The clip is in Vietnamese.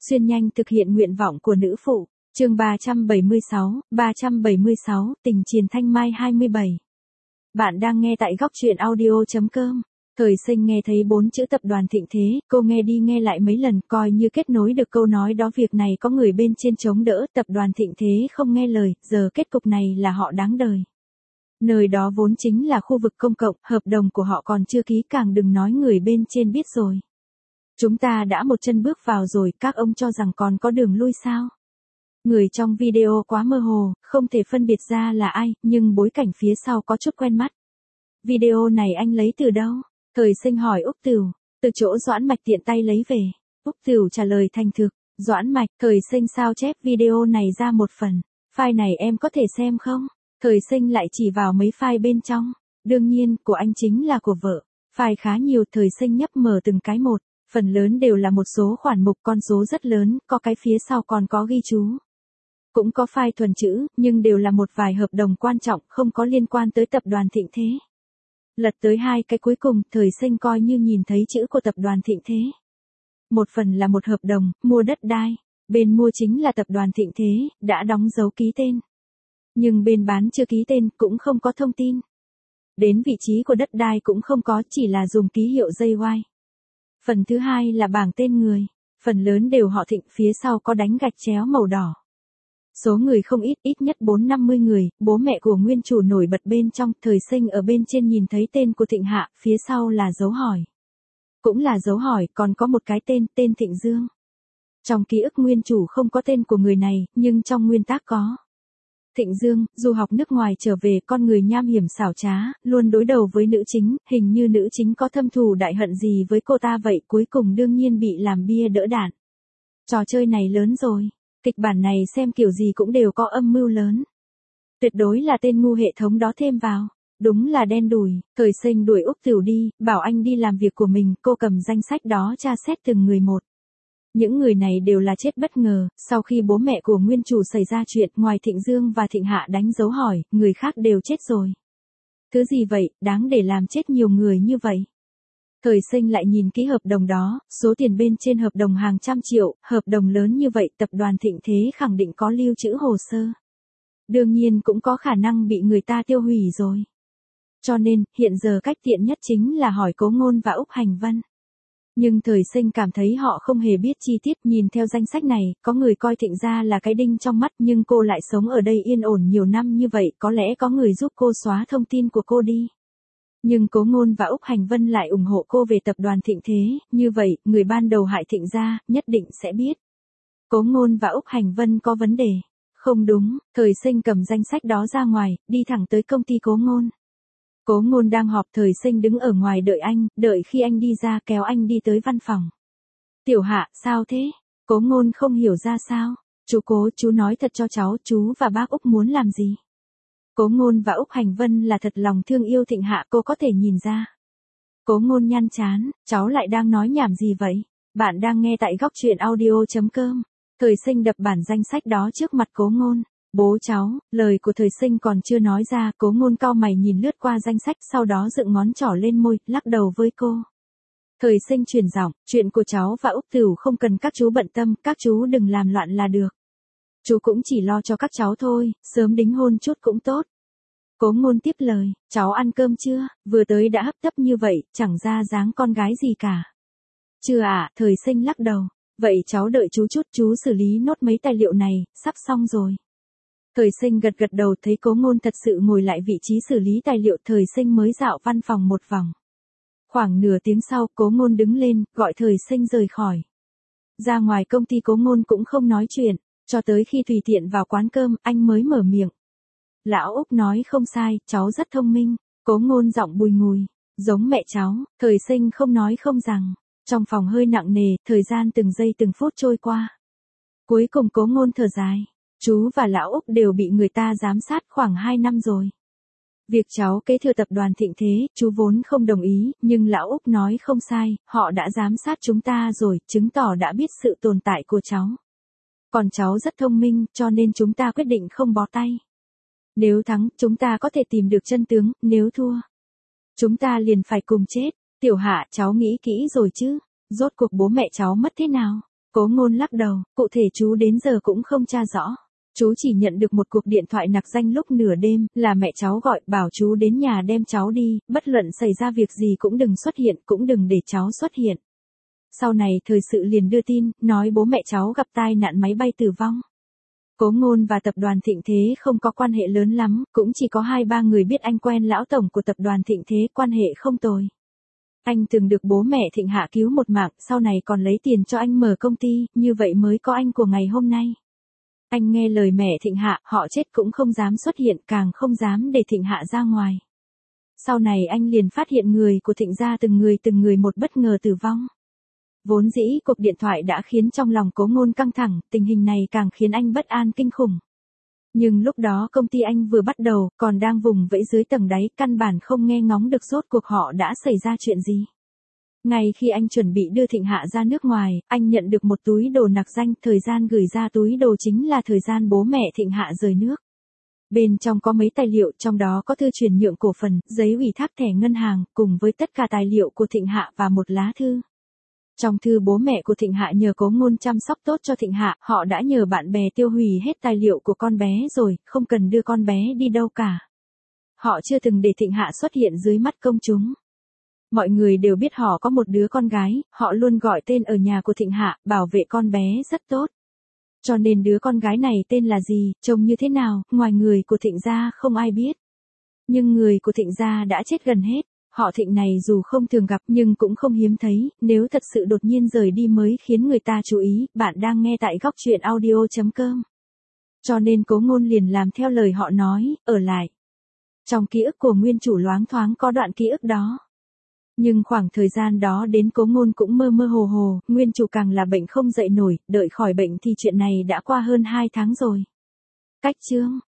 Xuyên nhanh thực hiện nguyện vọng của nữ phụ. Chương 376, Tình Triền Thanh Mai 27. Bạn đang nghe tại góc truyện audio.com. Thời Sinh nghe thấy 4 chữ tập đoàn Thịnh Thế, cô nghe đi nghe lại mấy lần, coi như kết nối được câu nói đó. Việc này có người bên trên chống đỡ, tập đoàn Thịnh Thế không nghe lời, giờ kết cục này là họ đáng đời. Nơi đó vốn chính là khu vực công cộng, hợp đồng của họ còn chưa ký, càng đừng nói người bên trên biết rồi. Chúng ta đã một chân bước vào rồi, các ông cho rằng còn có đường lui sao? Người trong video quá mơ hồ, không thể phân biệt ra là ai, nhưng bối cảnh phía sau có chút quen mắt. Video này anh lấy từ đâu? Thời Sinh hỏi Úc Tửu. Từ chỗ Doãn Mạch tiện tay lấy về. Úc Tửu trả lời thành thực. Doãn Mạch. Thời Sinh sao chép video này ra một phần. File này em có thể xem không? Thời Sinh lại chỉ vào mấy file bên trong. Đương nhiên, của anh chính là của vợ. File khá nhiều. Thời Sinh nhấp mở từng cái một. Phần lớn đều là một số khoản mục, con số rất lớn, có cái phía sau còn có ghi chú. Cũng có file thuần chữ, nhưng đều là một vài hợp đồng quan trọng, không có liên quan tới tập đoàn Thịnh Thế. Lật tới 2 cái cuối cùng, Thời Sinh coi như nhìn thấy chữ của tập đoàn Thịnh Thế. Một phần là một hợp đồng, mua đất đai. Bên mua chính là tập đoàn Thịnh Thế, đã đóng dấu ký tên. Nhưng bên bán chưa ký tên, cũng không có thông tin. Đến vị trí của đất đai cũng không có, chỉ là dùng ký hiệu JY. Phần thứ hai là bảng tên người. Phần lớn đều họ Thịnh, phía sau có đánh gạch chéo màu đỏ. Số người không ít, ít nhất 4-50 người, bố mẹ của nguyên chủ nổi bật bên trong. Thời Sinh ở bên trên nhìn thấy tên của Thịnh Hạ, phía sau là dấu hỏi. Cũng là dấu hỏi, còn có một cái tên Thịnh Dương. Trong ký ức nguyên chủ không có tên của người này, nhưng trong nguyên tác có. Thịnh Dương, du học nước ngoài trở về, con người nham hiểm xảo trá, luôn đối đầu với nữ chính, hình như nữ chính có thâm thù đại hận gì với cô ta vậy, cuối cùng đương nhiên bị làm bia đỡ đạn. Trò chơi này lớn rồi, kịch bản này xem kiểu gì cũng đều có âm mưu lớn. Tuyệt đối là tên ngu hệ thống đó thêm vào, đúng là đen đủi. Thời Sinh đuổi Úc Tửu đi, bảo anh đi làm việc của mình, cô cầm danh sách đó tra xét từng người một. Những người này đều là chết bất ngờ, sau khi bố mẹ của nguyên chủ xảy ra chuyện, ngoài Thịnh Dương và Thịnh Hạ đánh dấu hỏi, người khác đều chết rồi. Thứ gì vậy, đáng để làm chết nhiều người như vậy? Thời Sinh lại nhìn kỹ hợp đồng đó, số tiền bên trên hợp đồng hàng trăm triệu, hợp đồng lớn như vậy, tập đoàn Thịnh Thế khẳng định có lưu trữ hồ sơ. Đương nhiên cũng có khả năng bị người ta tiêu hủy rồi. Cho nên, hiện giờ cách tiện nhất chính là hỏi Cố Ngôn và Úc Hành Vân. Nhưng Thời Sinh cảm thấy họ không hề biết chi tiết, nhìn theo danh sách này, có người coi Thịnh gia là cái đinh trong mắt, nhưng cô lại sống ở đây yên ổn nhiều năm như vậy, có lẽ có người giúp cô xóa thông tin của cô đi. Nhưng Cố Ngôn và Úc Hành Vân lại ủng hộ cô về tập đoàn Thịnh Thế, như vậy, người ban đầu hại Thịnh gia, nhất định sẽ biết. Cố Ngôn và Úc Hành Vân có vấn đề. Không đúng, Thời Sinh cầm danh sách đó ra ngoài, đi thẳng tới công ty Cố Ngôn. Cố Ngôn đang họp. Thời Sinh đứng ở ngoài đợi anh, đợi khi anh đi ra kéo anh đi tới văn phòng. Tiểu Hạ, sao thế? Cố Ngôn không hiểu ra sao. Chú Cố, chú nói thật cho cháu, chú và bác Úc muốn làm gì? Cố Ngôn và Úc Hành Vân là thật lòng thương yêu Thịnh Hạ, cô có thể nhìn ra. Cố Ngôn nhăn trán, cháu lại đang nói nhảm gì vậy? Bạn đang nghe tại góc truyện audio.com. Thời Sinh đập bản danh sách đó trước mặt Cố Ngôn. Bố cháu, lời của Thời Sinh còn chưa nói ra, Cố Ngôn cau mày nhìn lướt qua danh sách, sau đó dựng ngón trỏ lên môi, lắc đầu với cô. Thời Sinh chuyển giọng, chuyện của cháu và Úc Tửu không cần các chú bận tâm, các chú đừng làm loạn là được. Chú cũng chỉ lo cho các cháu thôi, sớm đính hôn chút cũng tốt. Cố Ngôn tiếp lời, cháu ăn cơm chưa, vừa tới đã hấp tấp như vậy, chẳng ra dáng con gái gì cả. Chưa ạ, Thời Sinh lắc đầu, vậy cháu đợi chú chút, chú xử lý nốt mấy tài liệu này, sắp xong rồi. Thời Sinh gật gật đầu, thấy Cố Ngôn thật sự ngồi lại vị trí xử lý tài liệu. Thời Sinh mới dạo văn phòng một vòng. Khoảng nửa tiếng sau, Cố Ngôn đứng lên, gọi Thời Sinh rời khỏi. Ra ngoài công ty Cố Ngôn cũng không nói chuyện, cho tới khi tùy tiện vào quán cơm, anh mới mở miệng. Lão Úc nói không sai, cháu rất thông minh. Cố Ngôn giọng bùi ngùi, giống mẹ cháu. Thời Sinh không nói không rằng. Trong phòng hơi nặng nề, thời gian từng giây từng phút trôi qua. Cuối cùng Cố Ngôn thở dài. Chú và Lão Úc đều bị người ta giám sát khoảng 2 năm rồi. Việc cháu kế thừa tập đoàn Thịnh Thế, chú vốn không đồng ý, nhưng Lão Úc nói không sai, họ đã giám sát chúng ta rồi, chứng tỏ đã biết sự tồn tại của cháu. Còn cháu rất thông minh, cho nên chúng ta quyết định không bó tay. Nếu thắng, chúng ta có thể tìm được chân tướng, nếu thua, chúng ta liền phải cùng chết. Tiểu Hạ, cháu nghĩ kỹ rồi chứ? Rốt cuộc bố mẹ cháu mất thế nào? Cố Ngôn lắc đầu, cụ thể chú đến giờ cũng không tra rõ. Chú chỉ nhận được một cuộc điện thoại nặc danh lúc nửa đêm, là mẹ cháu gọi bảo chú đến nhà đem cháu đi, bất luận xảy ra việc gì cũng đừng xuất hiện, cũng đừng để cháu xuất hiện. Sau này thời sự liền đưa tin, nói bố mẹ cháu gặp tai nạn máy bay tử vong. Cố Ngôn và tập đoàn Thịnh Thế không có quan hệ lớn lắm, cũng chỉ có 2-3 người biết anh quen lão tổng của tập đoàn Thịnh Thế, quan hệ không tồi. Anh từng được bố mẹ Thịnh Hạ cứu một mạng, sau này còn lấy tiền cho anh mở công ty, như vậy mới có anh của ngày hôm nay. Anh nghe lời mẹ Thịnh Hạ, họ chết cũng không dám xuất hiện, càng không dám để Thịnh Hạ ra ngoài. Sau này anh liền phát hiện người của Thịnh gia từng người một bất ngờ tử vong. Vốn dĩ cuộc điện thoại đã khiến trong lòng Cố Ngôn căng thẳng, tình hình này càng khiến anh bất an kinh khủng. Nhưng lúc đó công ty anh vừa bắt đầu, còn đang vùng vẫy dưới tầng đáy, căn bản không nghe ngóng được rốt cuộc họ đã xảy ra chuyện gì. Ngay khi anh chuẩn bị đưa Thịnh Hạ ra nước ngoài, anh nhận được một túi đồ nặc danh, thời gian gửi ra túi đồ chính là thời gian bố mẹ Thịnh Hạ rời nước. Bên trong có mấy tài liệu, trong đó có thư chuyển nhượng cổ phần, giấy ủy thác thẻ ngân hàng, cùng với tất cả tài liệu của Thịnh Hạ và một lá thư. Trong thư bố mẹ của Thịnh Hạ nhờ Cố Ngôn chăm sóc tốt cho Thịnh Hạ, họ đã nhờ bạn bè tiêu hủy hết tài liệu của con bé rồi, không cần đưa con bé đi đâu cả. Họ chưa từng để Thịnh Hạ xuất hiện dưới mắt công chúng. Mọi người đều biết họ có một đứa con gái, họ luôn gọi tên ở nhà của Thịnh Hạ, bảo vệ con bé rất tốt. Cho nên đứa con gái này tên là gì, trông như thế nào, ngoài người của Thịnh gia không ai biết. Nhưng người của Thịnh gia đã chết gần hết. Họ Thịnh này dù không thường gặp nhưng cũng không hiếm thấy, nếu thật sự đột nhiên rời đi mới khiến người ta chú ý. Bạn đang nghe tại góc truyện audio.com. Cho nên Cố Ngôn liền làm theo lời họ nói, ở lại. Trong ký ức của nguyên chủ loáng thoáng có đoạn ký ức đó. Nhưng khoảng thời gian đó đến Cố Ngôn cũng mơ mơ hồ hồ, nguyên chủ càng là bệnh không dậy nổi, đợi khỏi bệnh thì chuyện này đã qua hơn 2 tháng rồi. Cách chương